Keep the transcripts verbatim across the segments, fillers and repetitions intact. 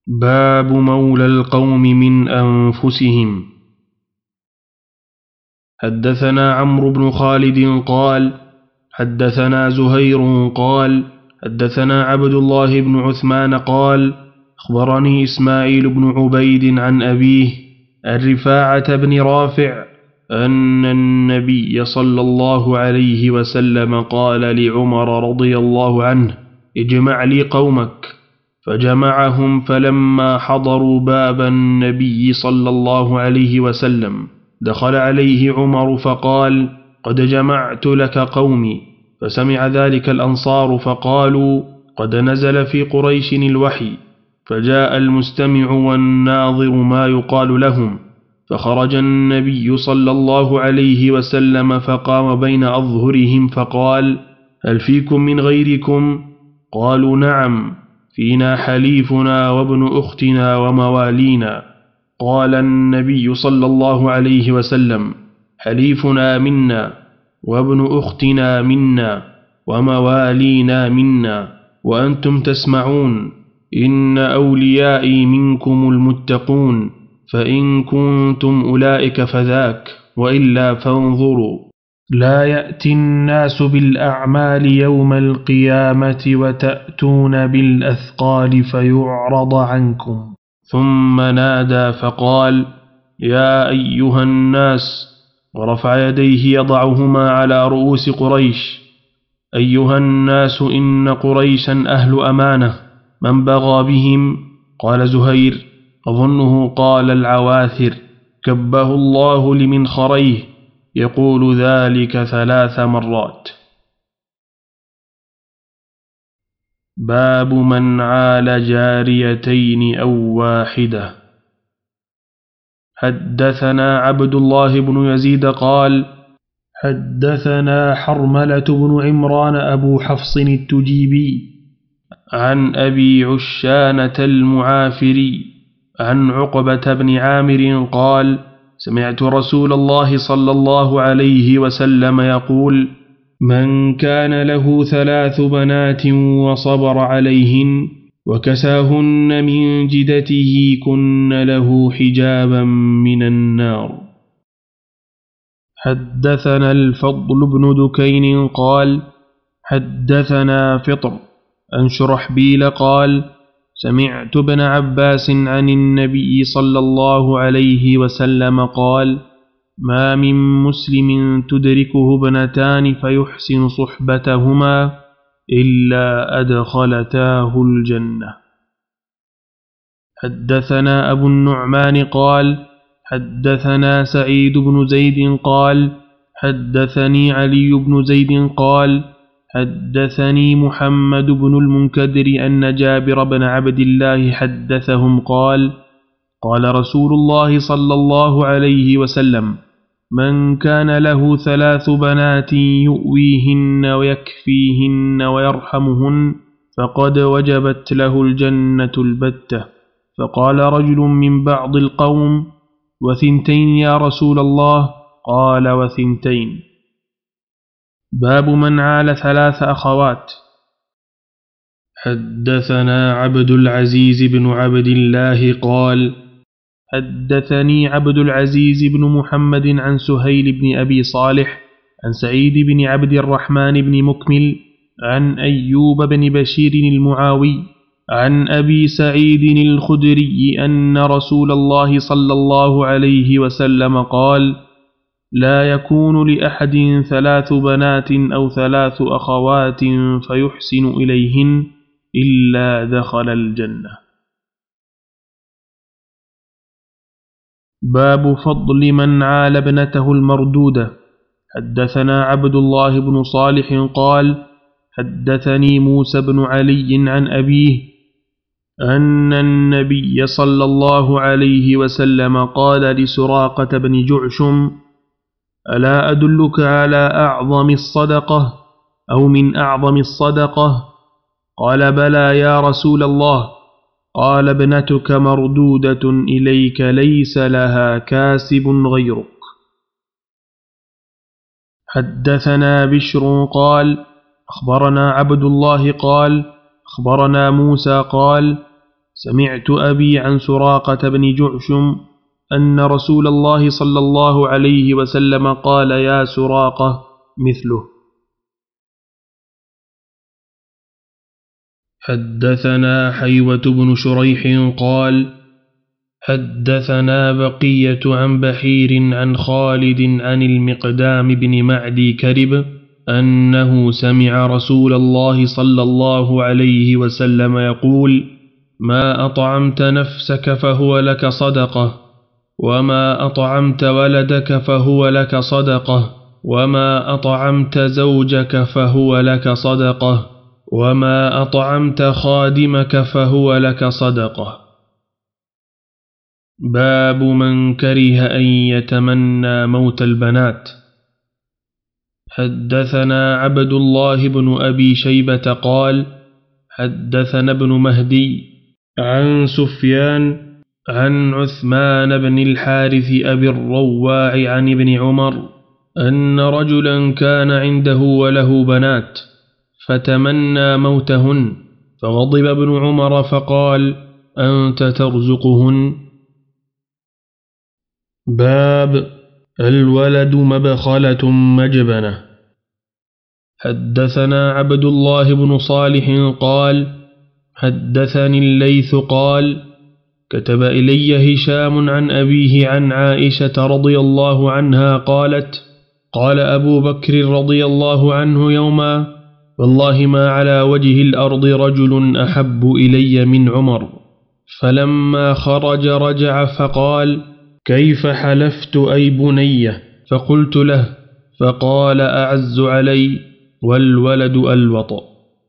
باب مولى القوم من أنفسهم. حدثنا عمرو بن خالد قال حدثنا زهير قال حدثنا عبد الله بن عثمان قال أخبرني إسماعيل بن عبيد عن أبيه الرفاعة بن رافع أن النبي صلى الله عليه وسلم قال لعمر رضي الله عنه اجمع لي قومك، فجمعهم، فلما حضروا باب النبي صلى الله عليه وسلم دخل عليه عمر فقال قد جمعت لك قومي، فسمع ذلك الأنصار فقالوا قد نزل في قريش الوحي، فجاء المستمع والناظر ما يقال لهم، فخرج النبي صلى الله عليه وسلم فقام بين أظهرهم فقال هل فيكم من غيركم؟ قالوا نعم، فينا حليفنا وابن أختنا وموالينا. قال النبي صلى الله عليه وسلم حليفنا منا وابن أختنا منا وموالينا منا، وأنتم تسمعون إن أوليائي منكم المتقون، فإن كنتم أولئك فذاك، وإلا فانظروا لا يأتي الناس بالأعمال يوم القيامة وتأتون بالأثقال فيعرض عنكم. ثم نادى فقال يا أيها الناس، ورفع يديه يضعهما على رؤوس قريش. أيها الناس إن قريشا أهل أمانة، من بغى بهم؟ قال زهير أظنه قال العواثر كبه الله لمنخريه، يقول ذلك ثلاث مرات. باب من عال جاريتين أو واحدة. حدثنا عبد الله بن يزيد قال حدثنا حرملة بن عمران أبو حفص التجيبي عن أبي عشانة المعافري عن عقبة بن عامر قال سمعت رسول الله صلى الله عليه وسلم يقول من كان له ثلاث بنات وصبر عليهن وكساهن من جدته كن له حجابا من النار. حدثنا الفضل بن دكين قال حدثنا فطر عن شرحبيل قال سمعت ابن عباس عن النبي صلى الله عليه وسلم قال ما من مسلم تدركه ابنتان فيحسن صحبتهما إلا أدخلتاه الجنة. حدثنا أبو النعمان قال حدثنا سعيد بن زيد قال حدثني علي بن زيد قال حدثني محمد بن المنكدر أن جابر بن عبد الله حدثهم قال قال رسول الله صلى الله عليه وسلم من كان له ثلاث بنات يؤويهن ويكفيهن ويرحمهن فقد وجبت له الجنة البتة. فقال رجل من بعض القوم وثنتين يا رسول الله؟ قال وثنتين. باب من عال ثلاث أخوات. حدثنا عبد العزيز بن عبد الله قال حدثني عبد العزيز بن محمد عن سهيل بن أبي صالح عن سعيد بن عبد الرحمن بن مكمل عن أيوب بن بشير المعاوي عن أبي سعيد الخدري أن رسول الله صلى الله عليه وسلم قال لا يكون لأحد ثلاث بنات أو ثلاث أخوات فيحسن إليهن إلا دخل الجنة. باب فضل من عال ابنته المردودة. حدثنا عبد الله بن صالح قال حدثني موسى بن علي عن أبيه أن النبي صلى الله عليه وسلم قال لسراقة بن جعشم ألا أدلك على أعظم الصدقة أو من أعظم الصدقة؟ قال بلى يا رسول الله. قال ابنتك مردودة إليك ليس لها كاسب غيرك. حدثنا بشر قال أخبرنا عبد الله قال أخبرنا موسى قال سمعت أبي عن سراقة بن جعشم أن رسول الله صلى الله عليه وسلم قال يا سراقة مثله. حدثنا حيوة بن شريح قال حدثنا بقية عن بحير عن خالد عن المقدام بن معدي كرب أنه سمع رسول الله صلى الله عليه وسلم يقول ما أطعمت نفسك فهو لك صدقة، وما أطعمت ولدك فهو لك صدقة، وما أطعمت زوجك فهو لك صدقة، وما أطعمت خادمك فهو لك صدقة. باب من كره أن يتمنى موت البنات. حدثنا عبد الله بن أبي شيبة قال حدثنا ابن مهدي عن سفيان عن عثمان بن الحارث أبي الرواع عن ابن عمر أن رجلا كان عنده وله بنات فتمنى موتهن، فغضب ابن عمر فقال أنت ترزقهن. باب الولد مبخلة مجبنة. حدثنا عبد الله بن صالح قال حدثني الليث قال كتب إلي هشام عن أبيه عن عائشة رضي الله عنها قالت قال أبو بكر رضي الله عنه يوما والله ما على وجه الأرض رجل أحب إلي من عمر، فلما خرج رجع فقال كيف حلفت أي بني؟ فقلت له فقال أعز علي والولد الوط.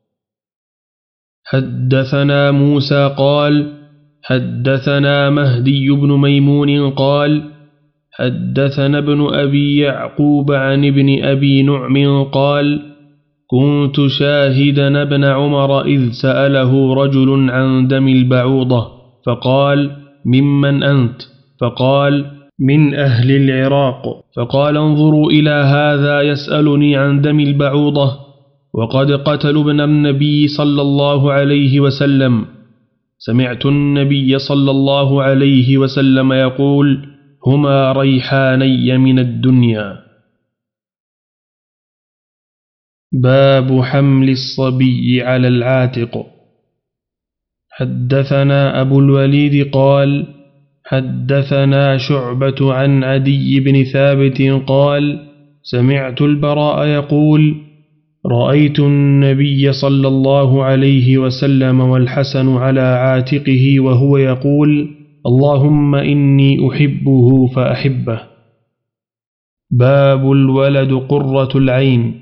حدثنا موسى قال حدثنا مهدي بن ميمون قال حدثنا ابن أبي يعقوب عن ابن أبي نعم قال كنت شاهدا ابن عمر إذ سأله رجل عن دم البعوضة فقال ممن أنت؟ فقال من أهل العراق. فقال انظروا إلى هذا يسألني عن دم البعوضة وقد قتلوا ابن النبي صلى الله عليه وسلم. سمعت النبي صلى الله عليه وسلم يقول هما ريحاني من الدنيا. باب حمل الصبي على العاتق. حدثنا أبو الوليد قال حدثنا شعبة عن عدي بن ثابت قال سمعت البراء يقول رأيت النبي صلى الله عليه وسلم والحسن على عاتقه وهو يقول اللهم إني أحبه فأحبه. باب الولد قرة العين.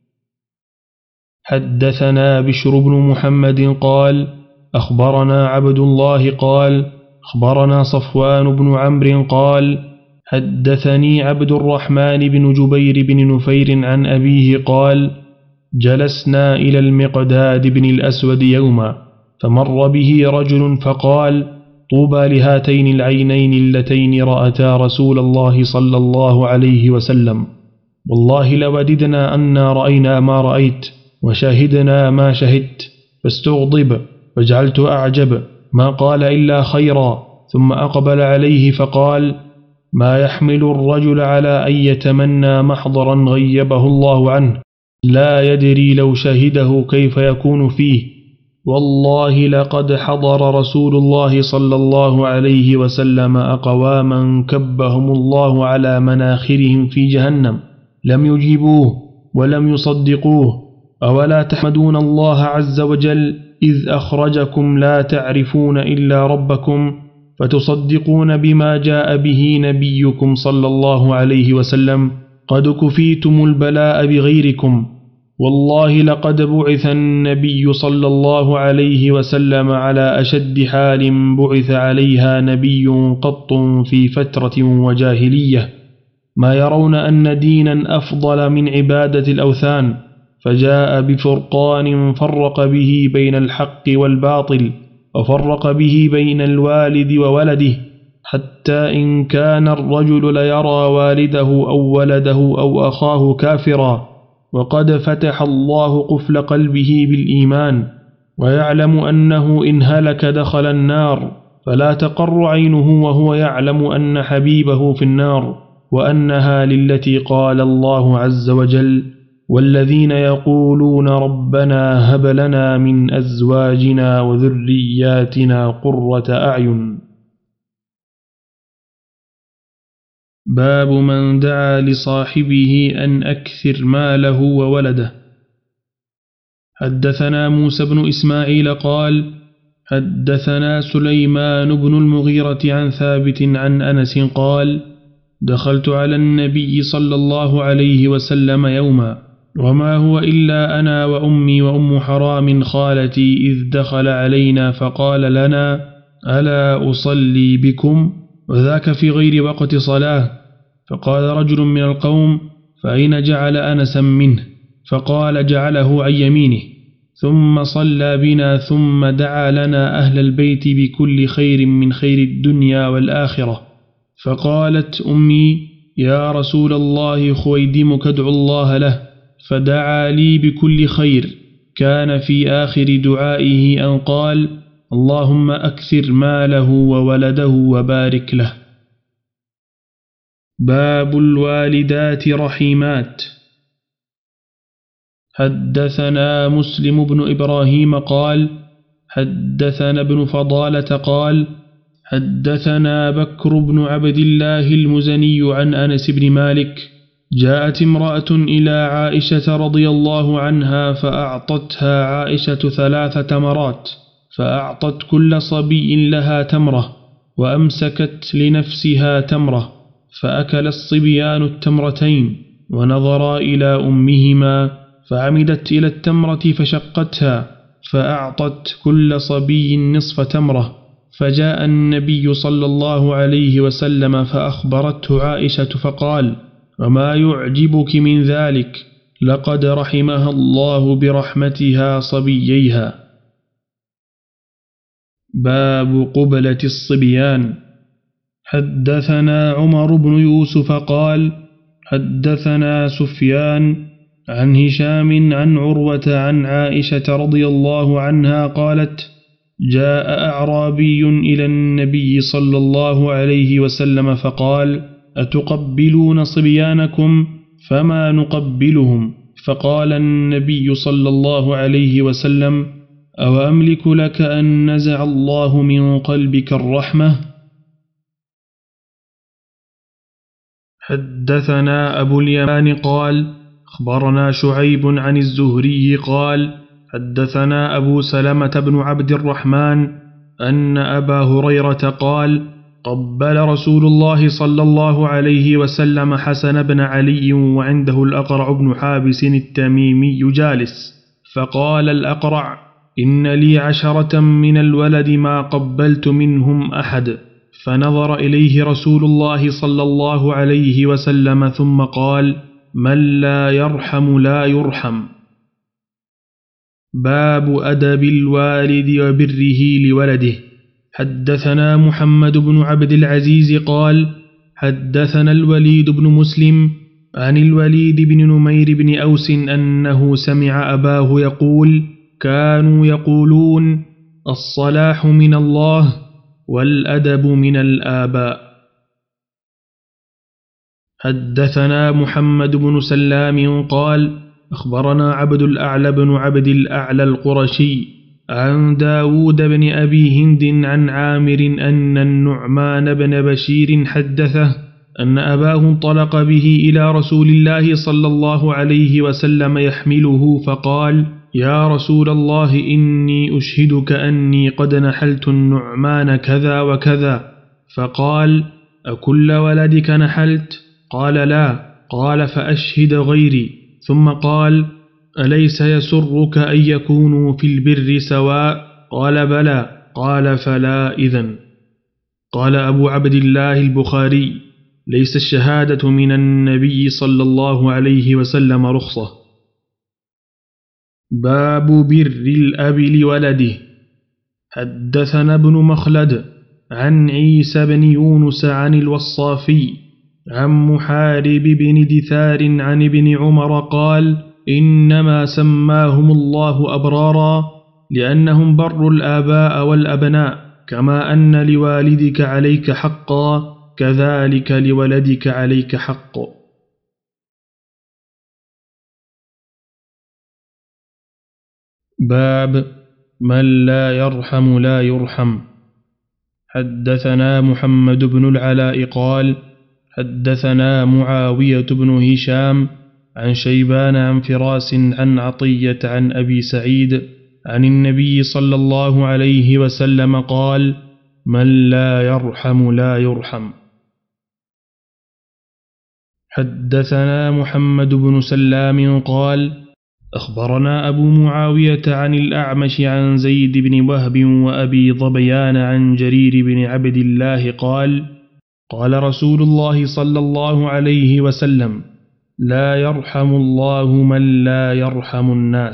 حدثنا بشر بن محمد قال أخبرنا عبد الله قال أخبرنا صفوان بن عمرو قال حدثني عبد الرحمن بن جبير بن نفير عن أبيه قال جلسنا إلى المقداد بن الأسود يوما فمر به رجل فقال طوبى لهاتين العينين اللتين رأتا رسول الله صلى الله عليه وسلم، والله لوددنا أنا رأينا ما رأيت وشاهدنا ما شهدت، فاستغضب فجعلت أعجب ما قال إلا خيرا، ثم أقبل عليه فقال ما يحمل الرجل على أن يتمنى محضرا غيبه الله عنه لا يدري لو شهده كيف يكون فيه، والله لقد حضر رسول الله صلى الله عليه وسلم أقواما كبهم الله على مناخرهم في جهنم لم يجيبوه ولم يصدقوه، أولا تحمدون الله عز وجل إذ أخرجكم لا تعرفون إلا ربكم فتصدقون بما جاء به نبيكم صلى الله عليه وسلم، قد كفيتم البلاء بغيركم، والله لقد بعث النبي صلى الله عليه وسلم على أشد حال بعث عليها نبي قط في فترة وجاهلية، ما يرون أن دينا أفضل من عبادة الأوثان، فجاء بفرقان فرق به بين الحق والباطل وفرق به بين الوالد وولده، حتى إن كان الرجل ليرى والده أو ولده أو أخاه كافرا وقد فتح الله قفل قلبه بالإيمان، ويعلم أنه إن هلك دخل النار، فلا تقر عينه وهو يعلم أن حبيبه في النار، وأنها للتي قال الله عز وجل: والذين يقولون ربنا هب لنا من أزواجنا وذرياتنا قرة أعين. باب من دعا لصاحبه أن أكثر ماله وولده. حدثنا موسى بن إسماعيل قال حدثنا سليمان بن المغيرة عن ثابت عن أنس قال دخلت على النبي صلى الله عليه وسلم يوما، وما هو إلا أنا وأمي وأم حرام خالتي، إذ دخل علينا فقال لنا: ألا أصلي بكم؟ وذاك في غير وقت صلاة. فقال رجل من القوم: فأين جعل أنسا منه؟ فقال: جعله عن يمينه. ثم صلى بنا، ثم دعا لنا أهل البيت بكل خير من خير الدنيا والآخرة. فقالت أمي: يا رسول الله، خويدمك ادعو الله له. فدعا لي بكل خير. كان في آخر دعائه أن قال: اللهم أكثر ماله وولده وبارك له. باب الوالدات رحيمات. حدثنا مسلم بن إبراهيم قال حدثنا ابن فضالة قال حدثنا بكر بن عبد الله المزني عن أنس بن مالك: جاءت امرأة إلى عائشة رضي الله عنها فأعطتها عائشة ثلاث تمرات، فأعطت كل صبي لها تمرة، وأمسكت لنفسها تمرة، فأكل الصبيان التمرتين ونظرا إلى أمهما، فعمدت إلى التمرة فشقتها، فأعطت كل صبي نصف تمرة. فجاء النبي صلى الله عليه وسلم فأخبرته عائشة فقال: وما يعجبك من ذلك؟ لقد رحمها الله برحمتها صبييها. باب قبلة الصبيان. حدثنا عمر بن يوسف قال حدثنا سفيان عن هشام عن عروة عن عائشة رضي الله عنها قالت: جاء أعرابي إلى النبي صلى الله عليه وسلم فقال: أتقبلون صبيانكم؟ فما نقبلهم. فقال النبي صلى الله عليه وسلم: أو أملك لك أن نزع الله من قلبك الرحمة؟ حدثنا أبو اليمان قال أخبرنا شعيب عن الزهري قال حدثنا أبو سلمة بن عبد الرحمن أن أبا هريرة قال: قبل رسول الله صلى الله عليه وسلم حسن بن علي وعنده الأقرع بن حابس التميمي جالس، فقال الأقرع: إن لي عشرة من الولد ما قبلت منهم أحد. فنظر إليه رسول الله صلى الله عليه وسلم ثم قال: من لا يرحم لا يرحم. باب أدب الوالد وبره لولده. حدثنا محمد بن عبد العزيز قال حدثنا الوليد بن مسلم عن الوليد بن نمير بن أوس أنه سمع أباه يقول: كانوا يقولون الصلاح من الله والأدب من الآباء. حدثنا محمد بن سلام قال أخبرنا عبد الأعلى بن عبد الأعلى القرشي عن داود بن أبي هند عن عامر أن النعمان بن بشير حدثه أن أباه انطلق به إلى رسول الله صلى الله عليه وسلم يحمله، فقال: يا رسول الله، إني أشهدك أني قد نحلت النعمان كذا وكذا. فقال: أكل ولدك نحلت؟ قال: لا. قال: فأشهد غيري. ثم قال: أليس يسرك أن يكونوا في البر سواء؟ قال: بلى. قال: فلا إذن. قال أبو عبد الله البخاري: ليس الشهادة من النبي صلى الله عليه وسلم رخصة. باب بر الأب لولده. حدثنا ابن مخلد عن عيسى بن يونس عن الوصافي عن محارب بن دثار عن ابن عمر قال: إنما سماهم الله أبرارا لأنهم بر الآباء والأبناء، كما أن لوالدك عليك حقا كذلك لولدك عليك حق. باب من لا يرحم لا يرحم. حدثنا محمد بن العلاء قال حدثنا معاوية بن هشام عن شيبان عن فراس عن عطية عن أبي سعيد عن النبي صلى الله عليه وسلم قال من لا يرحم لا يرحم. حدثنا محمد بن سلام قال أخبرنا أبو معاوية عن الأعمش عن زيد بن وهب وأبي ظبيان عن جرير بن عبد الله قال قال رسول الله صلى الله عليه وسلم لا يرحم الله من لا يرحم الناس.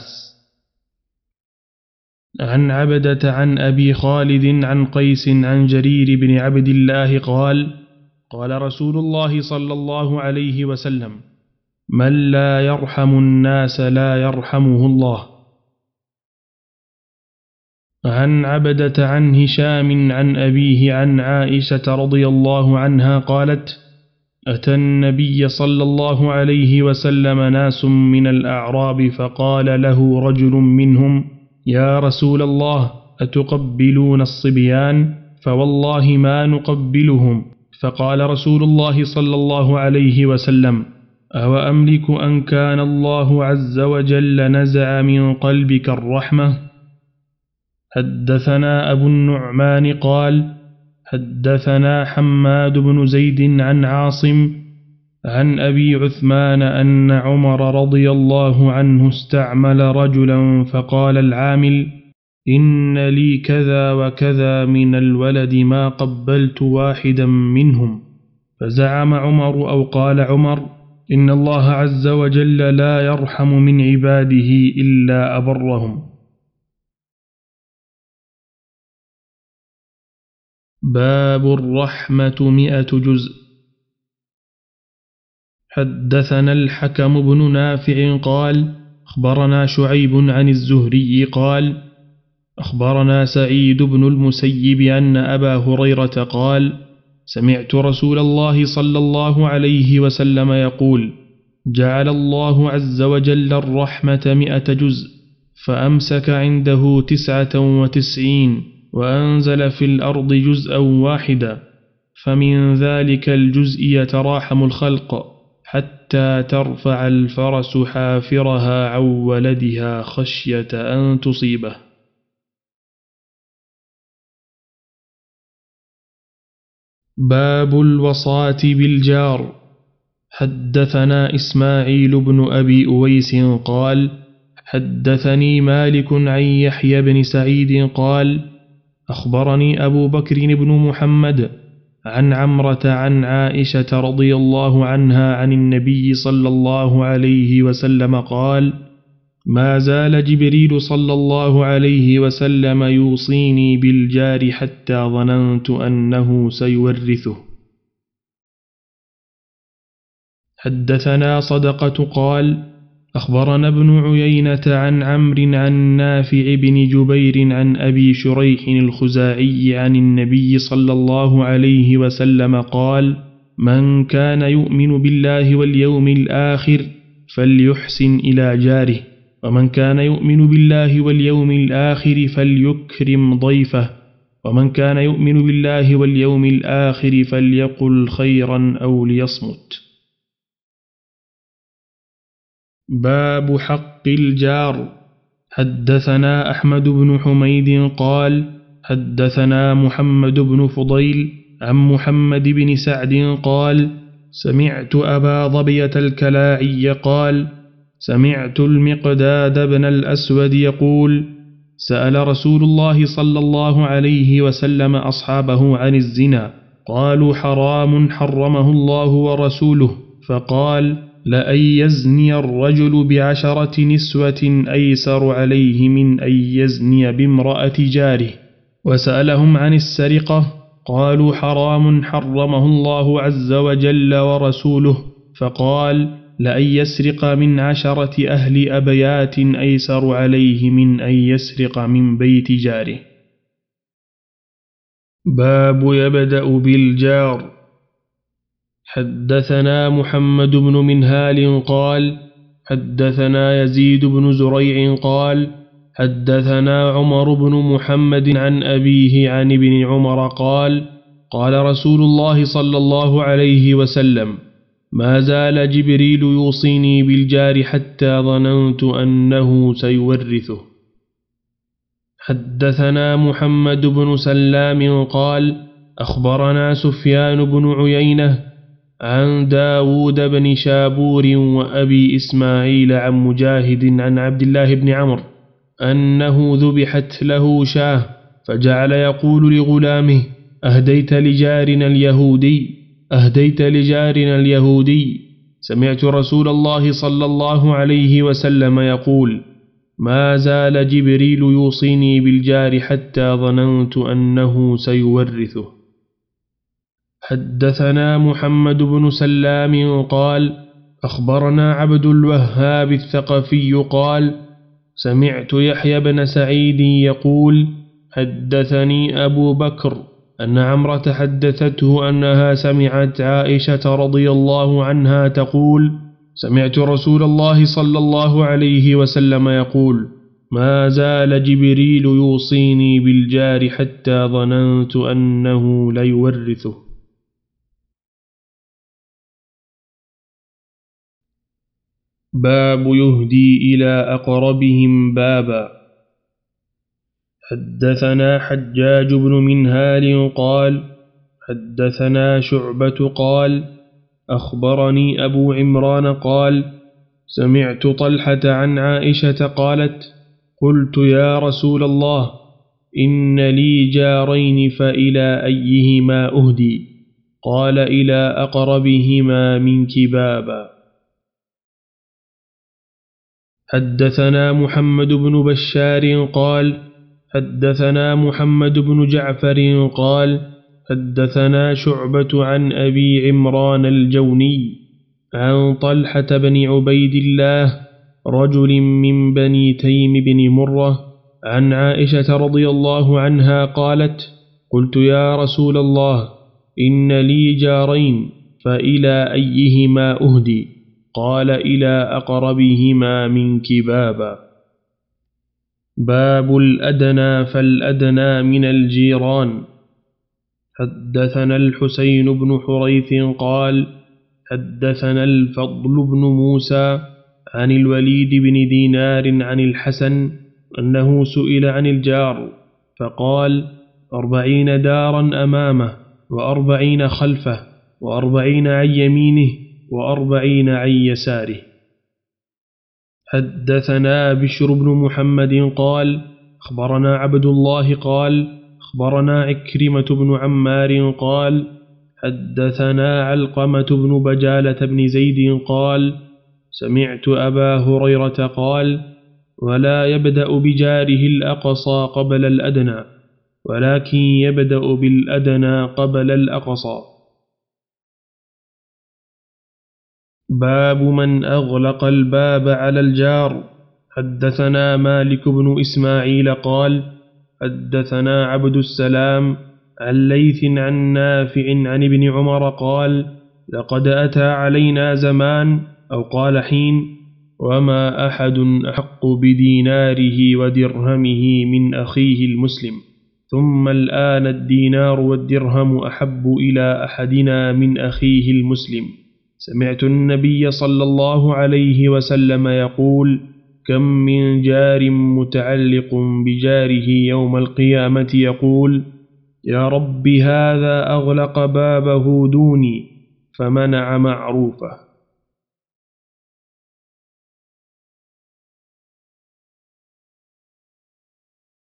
عن عبدة عن أبي خالد عن قيس عن جرير بن عبد الله قال قال رسول الله صلى الله عليه وسلم من لا يرحم الناس لا يرحمه الله. عن عبدة عن هشام عن أبيه عن عائشة رضي الله عنها قالت أتى النبي صلى الله عليه وسلم ناس من الأعراب فقال له رجل منهم يا رسول الله أتقبلون الصبيان؟ فوالله ما نقبلهم. فقال رسول الله صلى الله عليه وسلم أو أملك أن كان الله عز وجل نزع من قلبك الرحمة. حدثنا أبو النعمان قال حدثنا حماد بن زيد عن عاصم عن أبي عثمان أن عمر رضي الله عنه استعمل رجلا فقال العامل إن لي كذا وكذا من الولد ما قبلت واحدا منهم. فزعم عمر أو قال عمر إن الله عز وجل لا يرحم من عباده إلا أبرهم. باب الرحمة مئة جزء. حدثنا الحكم بن نافع قال أخبرنا شعيب عن الزهري قال أخبرنا سعيد بن المسيب أن أبا هريرة قال سمعت رسول الله صلى الله عليه وسلم يقول جعل الله عز وجل الرحمة مئة جزء فأمسك عنده تسعة وتسعين وأنزل في الأرض جزءا واحدا فمن ذلك الجزء يتراحم الخلق حتى ترفع الفرس حافرها عن ولدها خشية أن تصيبه. باب الوصاة بالجار. حدثنا إسماعيل بن أبي أويس قال حدثني مالك عن يحيى بن سعيد قال أخبرني أبو بكر بن محمد عن عمرة عن عائشة رضي الله عنها عن النبي صلى الله عليه وسلم قال ما زال جبريل صلى الله عليه وسلم يوصيني بالجار حتى ظننت أنه سيورثه. حدثنا صدقة قال أخبرنا ابن عيينة عن عمرو عن نافع بن جبير عن أبي شريح الخزاعي عن النبي صلى الله عليه وسلم قال من كان يؤمن بالله واليوم الآخر فليحسن إلى جاره ومن كان يؤمن بالله واليوم الآخر فليكرم ضيفه ومن كان يؤمن بالله واليوم الآخر فليقل خيرا أو ليصمت. باب حق الجار. حدثنا أحمد بن حميد قال حدثنا محمد بن فضيل عن محمد بن سعد قال سمعت أبا ظبية الكلاعي قال سمعت المقداد بن الأسود يقول سأل رسول الله صلى الله عليه وسلم أصحابه عن الزنا قالوا حرام حرمه الله ورسوله فقال لأن يزني الرجل بعشرة نسوة أيسر عليه من أن يزني بامرأة جاره. وسألهم عن السرقة قالوا حرام حرمه الله عز وجل ورسوله فقال لأن يسرق من عشرة أهل أبيات أيسر عليه من أن يسرق من بيت جاره. باب يبدأ بالجار. حدثنا محمد بن منهال قال حدثنا يزيد بن زريع قال حدثنا عمر بن محمد عن أبيه عن ابن عمر قال قال رسول الله صلى الله عليه وسلم ما زال جبريل يوصيني بالجار حتى ظننت أنه سيورثه. حدثنا محمد بن سلام قال أخبرنا سفيان بن عيينة عن داود بن شابور وأبي إسماعيل عن مجاهد عن عبد الله بن عمرو أنه ذبحت له شاه فجعل يقول لغلامه أهديت لجارنا اليهودي أهديت لجارنا اليهودي. سمعت رسول الله صلى الله عليه وسلم يقول ما زال جبريل يوصيني بالجار حتى ظننت أنه سيورثه. حدثنا محمد بن سلام قال أخبرنا عبد الوهاب الثقفي قال سمعت يحيى بن سعيد يقول حدثني أبو بكر أن عمرة حدثته أنها سمعت عائشة رضي الله عنها تقول سمعت رسول الله صلى الله عليه وسلم يقول ما زال جبريل يوصيني بالجار حتى ظننت أنه ليورثه. باب يهدي إلى أقربهم بابا. حدثنا حجاج بن منهال قال حدثنا شعبة قال أخبرني أبو عمران قال سمعت طلحة عن عائشة قالت قلت يا رسول الله إن لي جارين فإلى أيهما أهدي؟ قال إلى أقربهما منك بابا. حدثنا محمد بن بشار قال حدثنا محمد بن جعفر قال حدثنا شعبة عن أبي عمران الجوني عن طلحة بن عبيد الله رجل من بني تيم بن مرة عن عائشة رضي الله عنها قالت قلت يا رسول الله إن لي جارين فإلى أيهما أهدي؟ قال إلى أقربهما منك بابا. باب الأدنى فالأدنى من الجيران. حدثنا الحسين بن حريث قال حدثنا الفضل بن موسى عن الوليد بن دينار عن الحسن أنه سئل عن الجار فقال أربعين دارا أمامه وأربعين خلفه وأربعين عن يمينه وأربعين عن يساره. حدثنا بشر بن محمد قال أخبرنا عبد الله قال أخبرنا عكرمة بن عمار قال حدثنا علقمة بن بجالة بن زيد قال سمعت أبا هريرة قال ولا يبدأ بجاره الأقصى قبل الأدنى ولكن يبدأ بالأدنى قبل الأقصى. باب من أغلق الباب على الجار. حدثنا مالك بن إسماعيل قال حدثنا عبد السلام عن ليث عن نافع عن ابن عمر قال لقد أتى علينا زمان أو قال حين وما أحد أحق بديناره ودرهمه من أخيه المسلم ثم الآن الدينار والدرهم أحب إلى أحدنا من أخيه المسلم. سمعت النبي صلى الله عليه وسلم يقول كم من جار متعلق بجاره يوم القيامة يقول يا رب هذا أغلق بابه دوني فمنع معروفه.